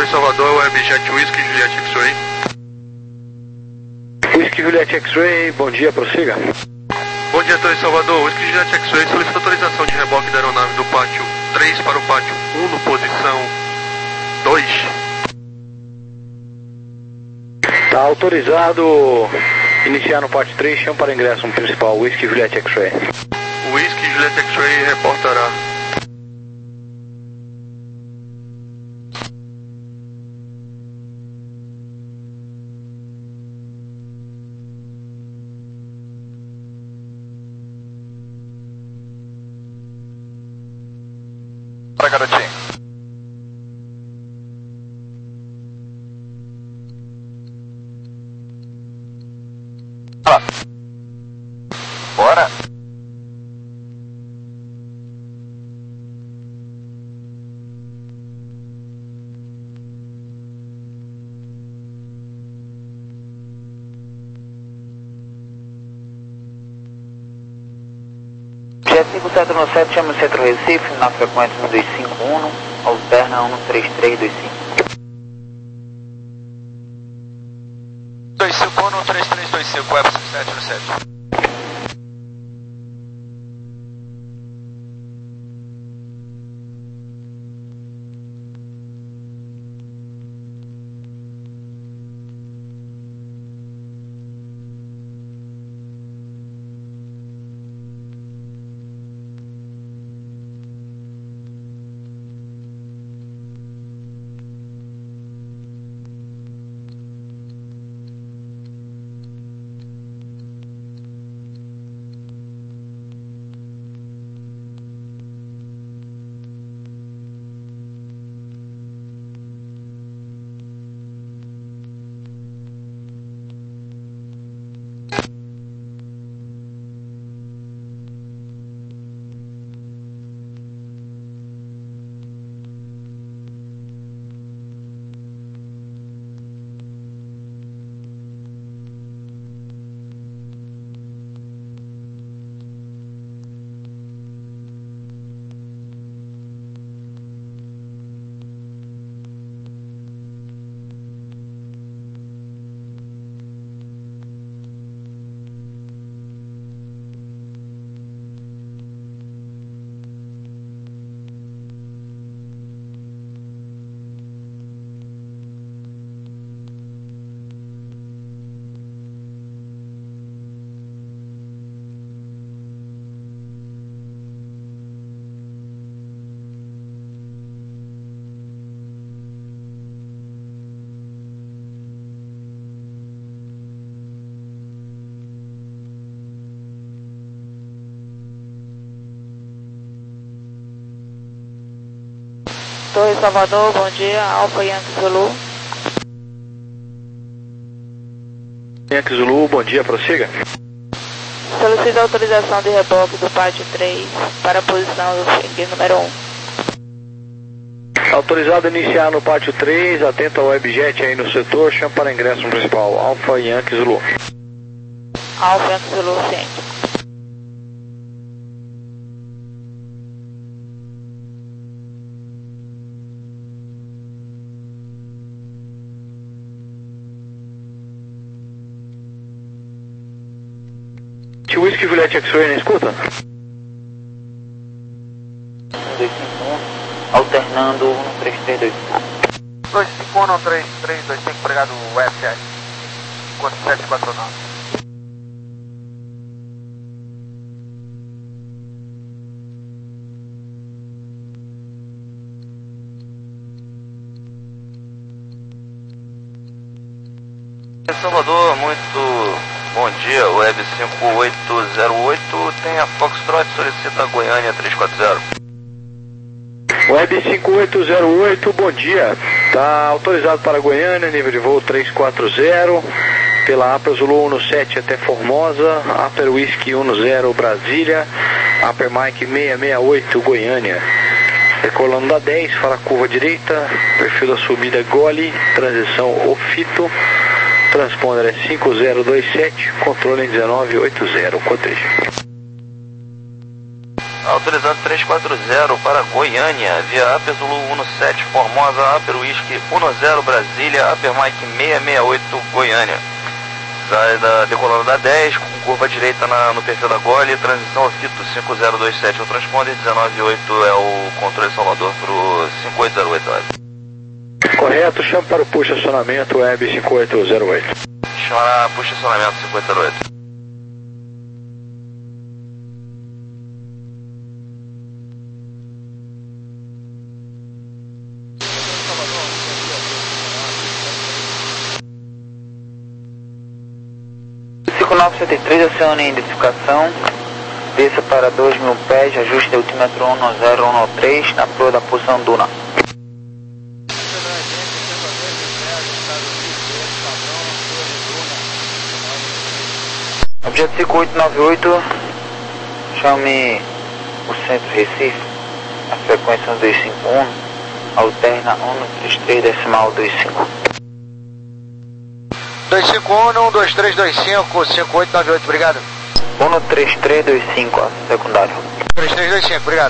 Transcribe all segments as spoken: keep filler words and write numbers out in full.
Torre Salvador, Webjet Whisky Juliet X-Ray. Whisky Juliet X-Ray, bom dia, prossiga. Bom dia, Torre Salvador. Whisky Juliet X-Ray solicita autorização de reboque da aeronave do pátio três para o pátio um no posição dois. Tá autorizado iniciar no pátio três, chama para ingresso no principal, Whisky Juliet X-Ray. Whisky Juliet X-Ray reportará. Para, garotinho. Ah. Bora. Jet cinco sete nove sete, chama o Centro Recife, na frequência um dois cinco um, alterna um três três dois cinco. dois cinco um, três três dois cinco, Web cinco sete nove sete. Torre Salvador, bom dia, Alfa Yankee Zulu. Yankee Zulu, bom dia, prossiga. Solicito autorização de reboque do pátio três para a posição do número um. Autorizado a iniciar no pátio três, atento ao Webjet aí no setor, chama para ingresso no principal, Alfa Yankee Zulu. Alfa Yankee Zulu, ciente. Whisky Juliet X-Ray, na escuta? um dois cinco um, alternando um três três dois cinco. dois cinco um, três três dois cinco, obrigado, Webjet quatro sete quatro nove. Salvador, muito bom dia, Web cinco oito zero oito, tem a Foxtrot, solicita a Goiânia três quatro zero. Web cinco oito zero oito, bom dia, está autorizado para Goiânia, nível de voo três quatro zero, pela Upper Zulu um sete até Formosa, Upper Whisky um zero Brasília, Upper Mike seiscentos e sessenta e oito Goiânia. Decolando da dez, para a curva direita, perfil da subida Gole, transição Ofito. Transponder é cinco zero dois sete, controle em dezenove oitenta, Cotej. Autorizado três quatro zero para Goiânia, via Aper Zulu um sete Formosa, Aper Whisky um zero Brasília, Aper Mike seiscentos e sessenta e oito Goiânia. Sai da, decolando da dez, com curva direita na, no perfil da Gole, transição ao Fito cinco zero dois sete é o transponder, dezenove oito é o controle Salvador para o cinco oito zero oito. Correto, chama para o push acionamento Web cinco oito zero oito. Chama push acionamento cinco oito zero oito. cinco nove sete três, acione identificação, desça para dois mil pés, ajuste de altímetro um zero um três, na proa da posição Duna. Objeto cinco oito nove oito, chame o centro Recife, a frequência um dois cinco um, alterna um três três decimal dois cinco. dois cinco um, um dois três dois cinco, cinco oito nove oito, obrigado. um três três dois cinco, secundário. três três dois cinco, obrigado.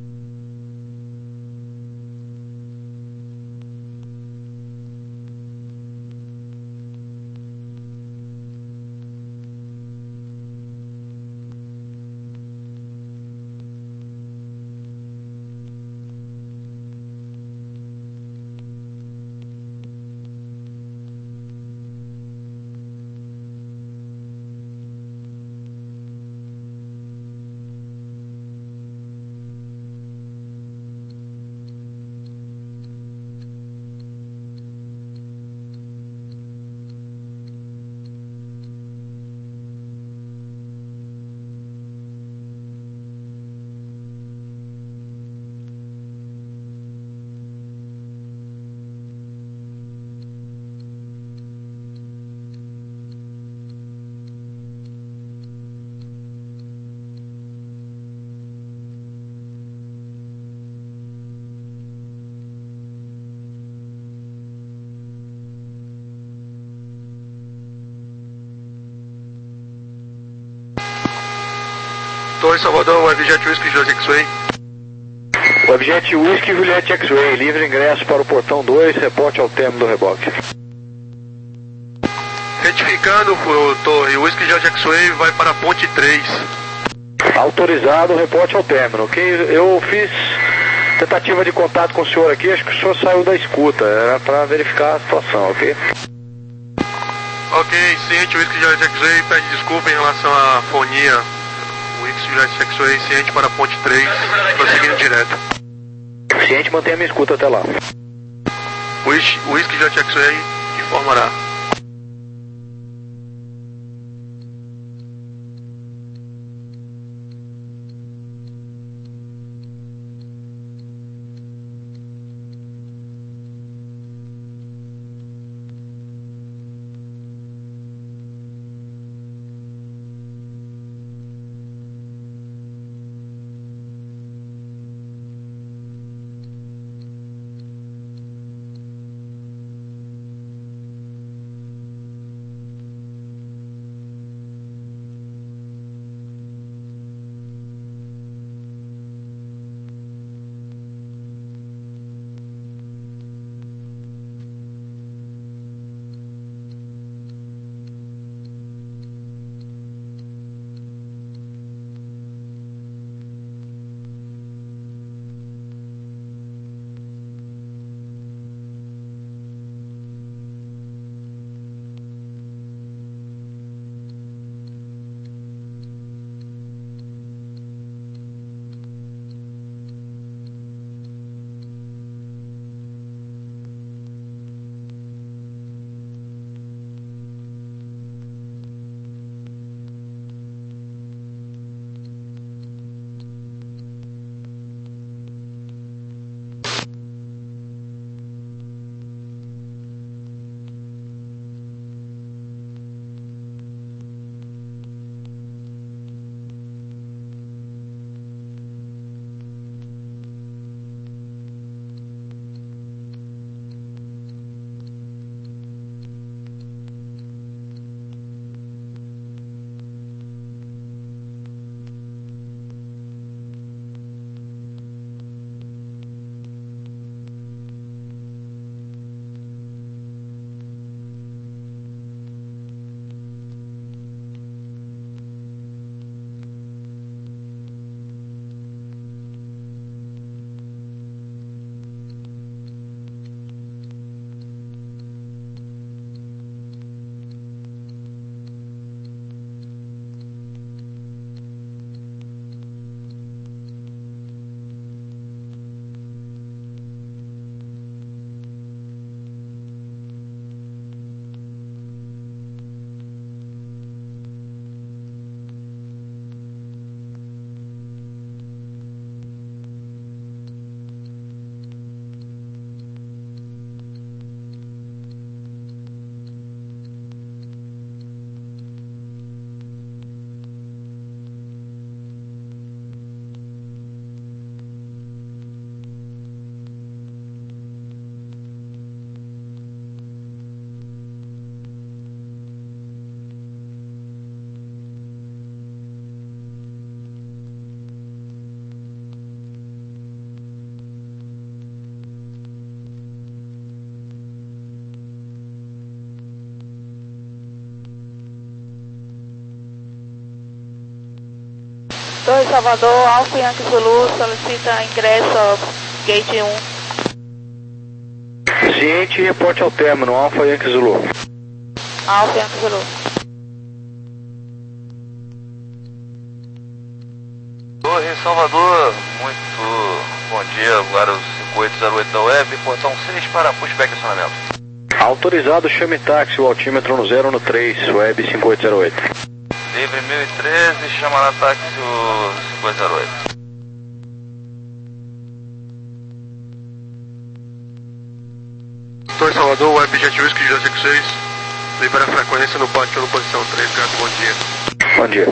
Torre Salvador, Webjet Whisky Juliette X-Ray. Webjet Whisky Juliette X-Ray, livre ingresso para o portão dois, reporte ao término do reboque. Retificando, o Torre, o Whisky Juliette X-Ray vai para a ponte três. Autorizado, reporte ao término, ok? Eu fiz tentativa de contato com o senhor aqui, acho que o senhor saiu da escuta, era para verificar a situação, ok? Ok, ciente, o Whisky Juliette X-Ray pede desculpa em relação à fonia. O Whisky Juliette X-Ray ciente para a ponte três, prosseguindo direto. Ciente, mantenha a minha escuta até lá. O Whisky Juliette X-Ray informará. Torre Salvador, Alfa Yankee Zulu, solicita ingresso ao gate um. Ciente, reporte ao término, Alfa Yankee Zulu. Alfa Yankee Zulu. Torre Salvador, muito bom dia, agora o cinco oito zero oito da web, portão seis para pushback e acionamento. Autorizado, chame táxi, o altímetro no zero no três, web cinco oito zero oito. Livre mil e treze, chama na táxi o cinco oito zero oito. Torre Salvador, web Jet Whisky Juliette Jack seis. Libera a frequência no pátio um, posição três, gato, bom dia. Bom dia.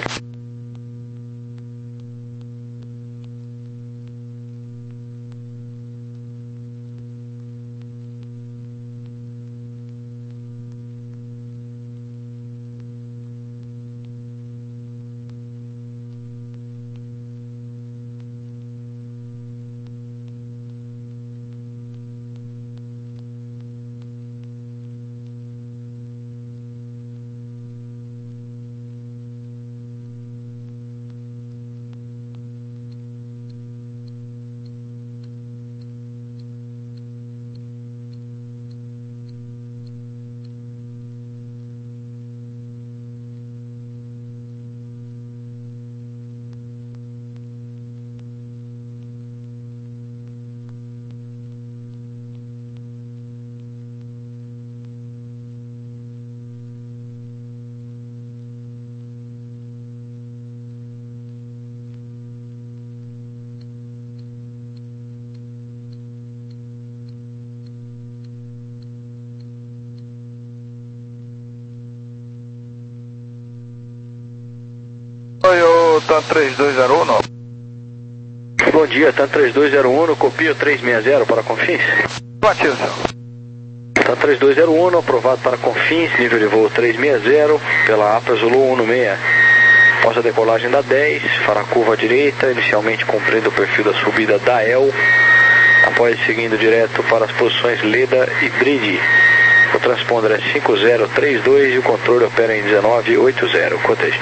Oi, o TAN três dois zero um, não? Bom dia, TAN três dois zero um, copio três seis zero para Confins. Batiza. TAN três dois zero um, aprovado para Confins, nível de voo três seis zero, pela APA Zulu um seis. Após a decolagem da dez, fará a curva à direita, inicialmente cumprindo o perfil da subida da E L, após seguindo direto para as posições Leda e Bride. O transponder é cinco zero três dois e o controle opera em dezenove oitenta. Cotejo.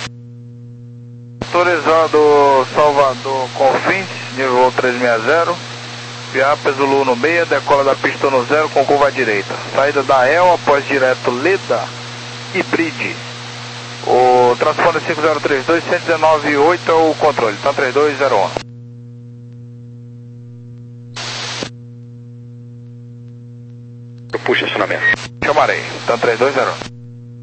Autorizado Salvador Confins, nível três seis zero. Piapa Zulu no meio, decola da pista no zero com curva à direita. Saída da E L após direto Leda e Bride. O transponder cinco zero três dois, cento e dezenove oito é o controle, TAN três dois zero um. Puxa acionamento. Chamarei, TAN três dois zero um.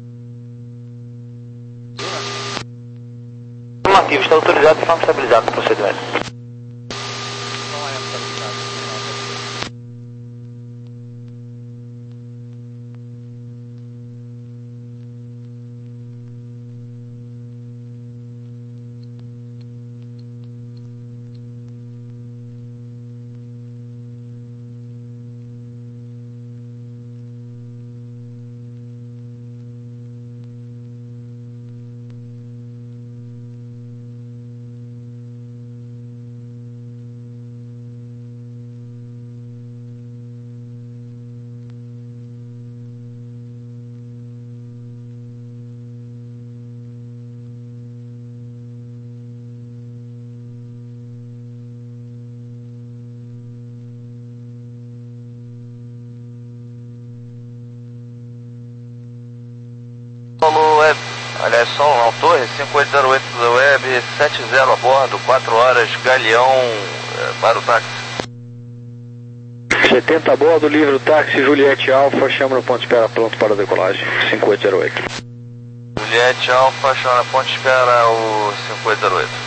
Afirmativo, está autorizado e forma estabilizado no procedimento. Solo Web, aliás, Solo não, Torre cinco oito zero oito da Web, sete zero a bordo, quatro horas, Galeão, é, para o táxi. setenta a bordo, livre o táxi, Juliette Alfa, chama no ponto de espera pronto para a decolagem, cinco oito zero oito. Juliette Alfa, chama na ponte de espera o cinco oito zero oito.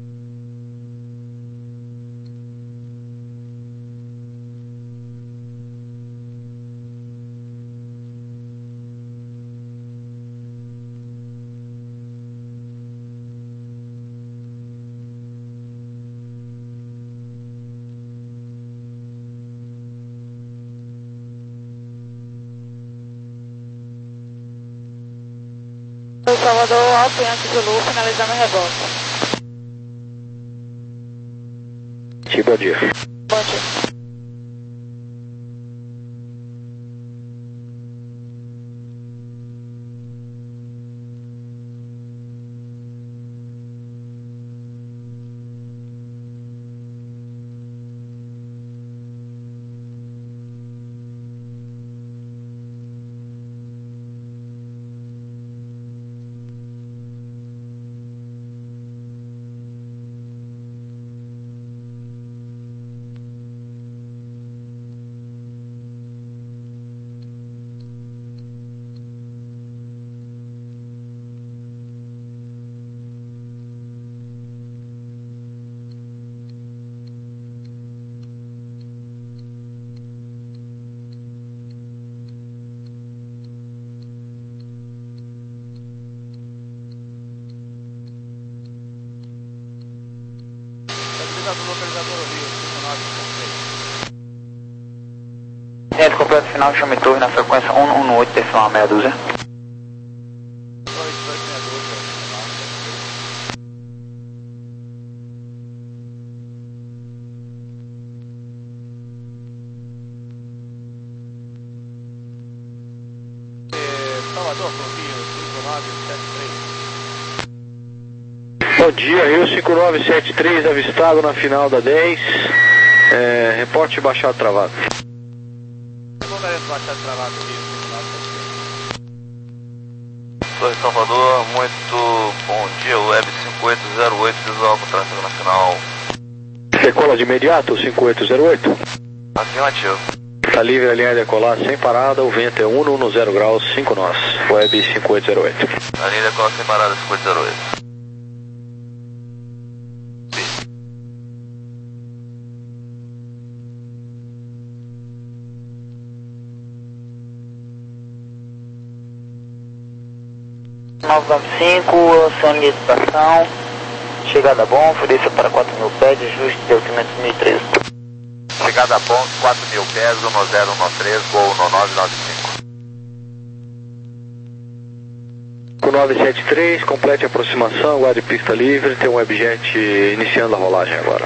Torre Salvador, Alfa Yankee Zulu, finalizando o rebote. Bom dia. Bom dia. atualizado do localizador Rio, cinco nove sete três. Centro completo final, chame torre na frequência um um oito, decimal meia dúzia. Salvador, Rio, cinco nove sete três. Bom dia, Rio cinco nove sete três, avistado na final da dez. É, reporte baixado travado. Segunda baixado travado, Rio cinco nove sete três. Torre Salvador, muito bom dia, Web cinco oito zero oito, visual com tráfego nacional. Decola de imediato, cinco oito zero oito. Afirmativo. Está livre a linha de decolar sem parada, o vento é um um zero graus, cinco nós. Web cinco oito zero oito. A linha de decolar sem parada, cinco oito zero oito. nove nove cinco, ação de estação, chegada bom, ofereça para quatro mil pés, ajuste de altimento dois mil e treze. Chegada bom, quatro mil pés, um zero um três, gol no nove nove cinco. cinco nove sete três, complete a aproximação, guarde pista livre, tem um Webjet iniciando a rolagem agora.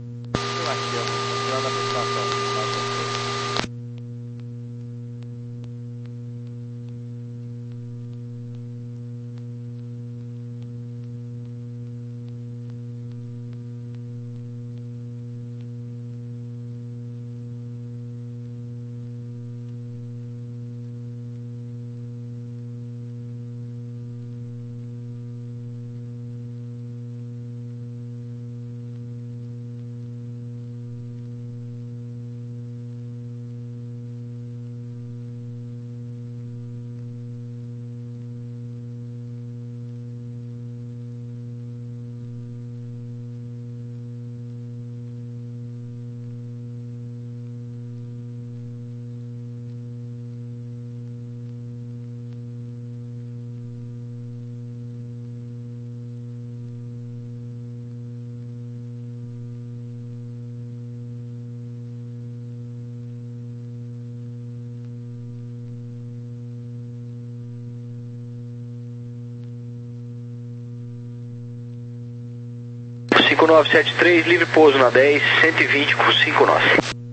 cinco nove sete três, livre pouso na dez, cento e vinte com cinco nós.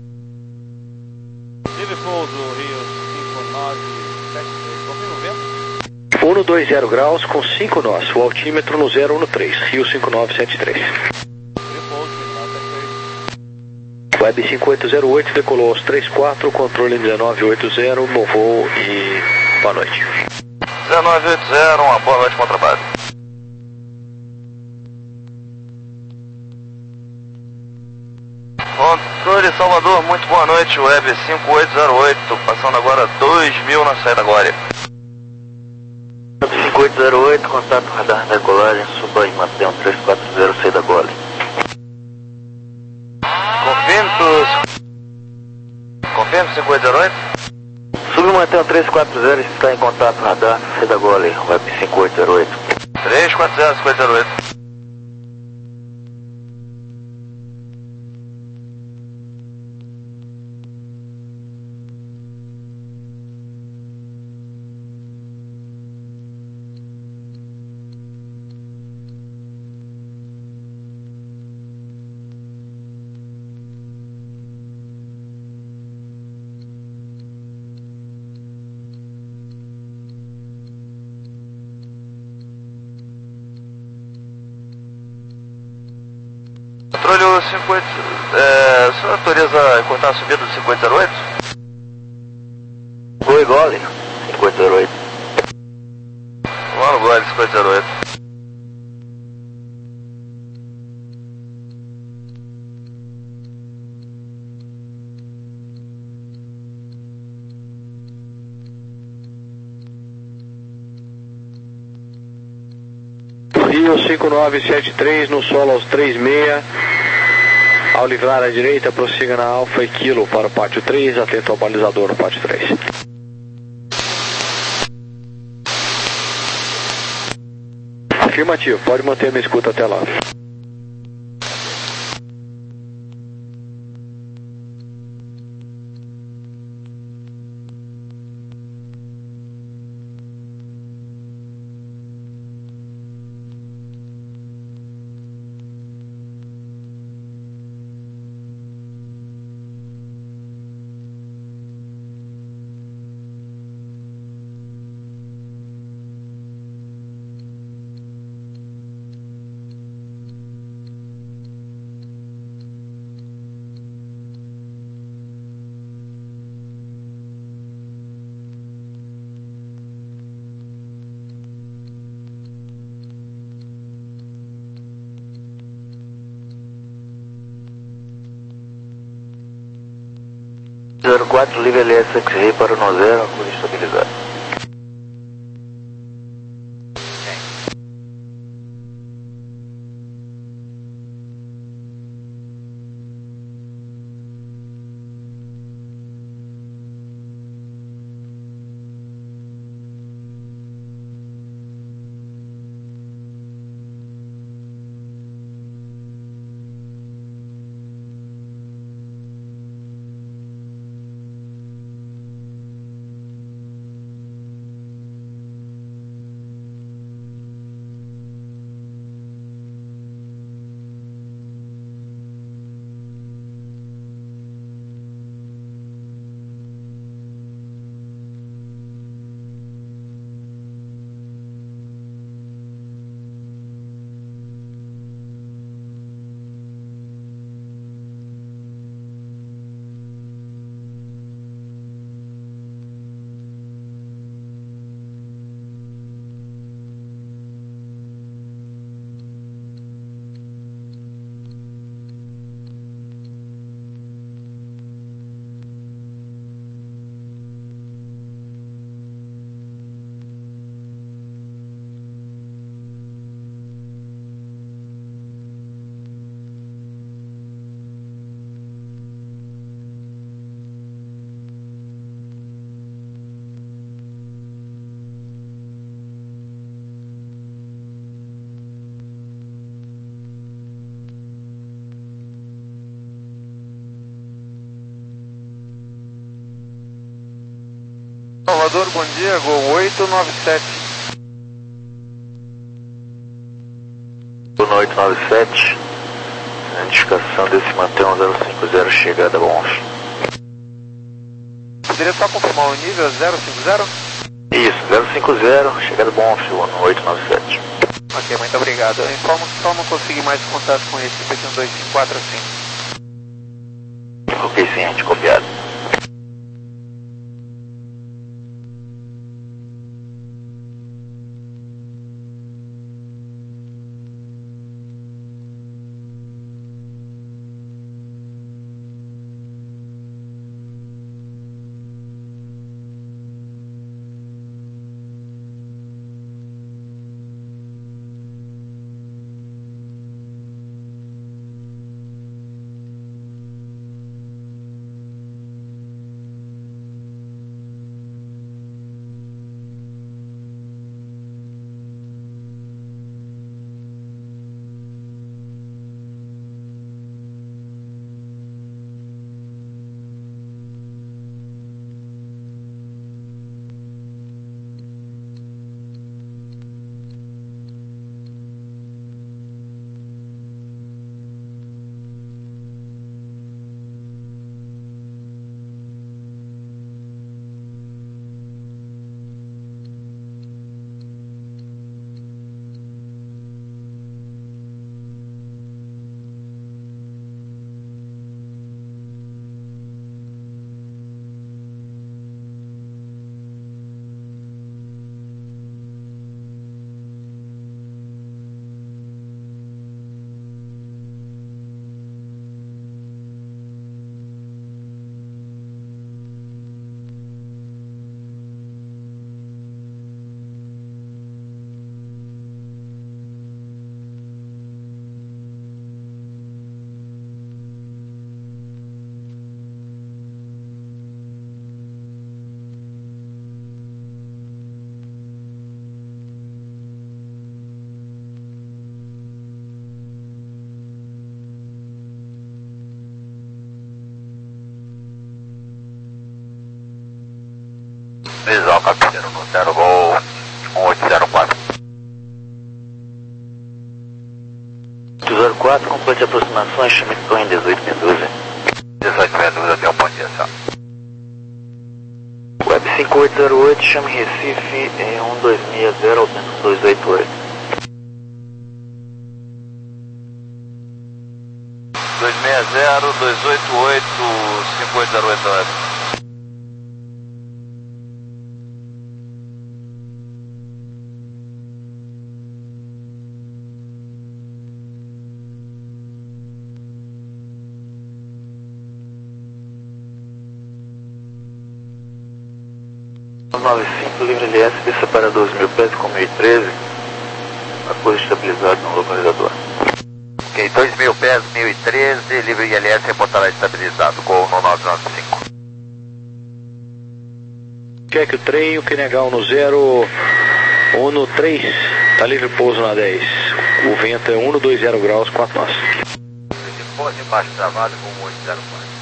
Livre pouso, Rio cinco nove sete três, confirma o vento? um dois zero graus com cinco nós, o altímetro no zero um três, Rio cinco nove sete três. Livre pouso, cinco nove sete três. Web cinco oito zero oito, decolou aos três quatro, controle dezenove oitenta, bom voo e boa noite. dezenove oitenta, uma boa noite, bom trabalho. Controle Salvador, muito boa noite, Web cinco oito zero oito, passando agora dois mil na saída agora. cinco oito zero oito, contato radar da decolagem, suba e mantenha um três quatro zero, saída gole. Confirme, confirme cinco oito zero oito. Suba e mantenha um três quatro zero, está em contato radar, saída gole, Web cinco oito zero oito. três quatro zero, cinco oito zero oito. Controle cinco oito, é, o senhor autoriza cortar a subida do cinco oito zero oito? Oi, gole, cinco oito zero oito. Vamos no gole, cinco oito zero oito. Rio cinco nove sete três, no solo aos três seis. Ao livrar à direita, prossiga na Alfa e Kilo para o pátio três, atento ao balizador no pátio três. Afirmativo, pode manter a minha escuta até lá. quatro, livre L S X-Ray para o no zero, coisa estabilizada. Salvador, bom dia, Gol oito nove sete. Gol oito nove sete, identificação desse mantém zero cinco zero, chegada bom. Poderia só confirmar o nível zero cinco zero? Isso, zero cinco zero, chegada bom, no oito nove sete. Ok, muito obrigado. Eu informo que só não consegui mais contato com esse P um dois cinco quatro cinco. Ok, sim, gente, copiado. Visual Capitano no zero Gol um oito zero quatro. zero quatro, complete aproximações, chame de torre em dezoito mil e doze. dezoito mil e doze, até um ponto de ação. Web cinco oito zero oito, chame Recife em um dois seis zero, autêntico dois oito oito. dois seis zero, dois oito oito, cinco oito zero oito Web. noventa e cinco, livre L S, desça para dois mil pés com mil e treze, apoio estabilizado no localizador. Ok, dois mil pés, mil e treze, livre I L S, reportará estabilizado, Gol no nove nove cinco. Cheque o trem, o Quinegal no zero, um no três, tá livre pouso na dez. O vento é um no dois zero graus, quatro nós. Depois embaixo travado com oito zero quatro.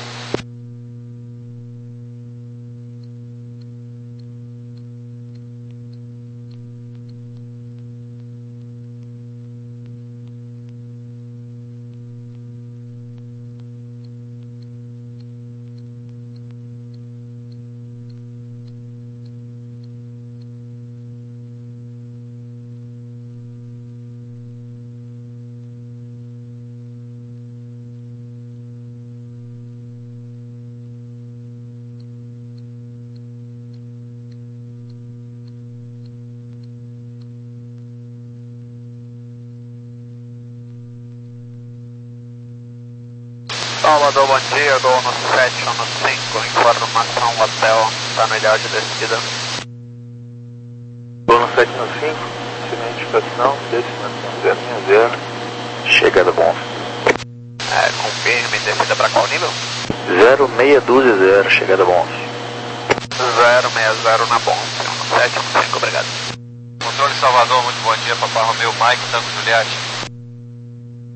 Salvador, bom dia, Gol no sete, no cinco, informação hotel, está melhor de descida. Gol no sete, no cinco, identificação, destinação zero seis zero, chegada bom. É, confirme, descida para qual nível? zero seis dois zero, chegada bom. zero seis zero na bom, no sete, no cinco, obrigado. Controle Salvador, muito bom dia, Papai Romeu, Mike, Tango Juliette.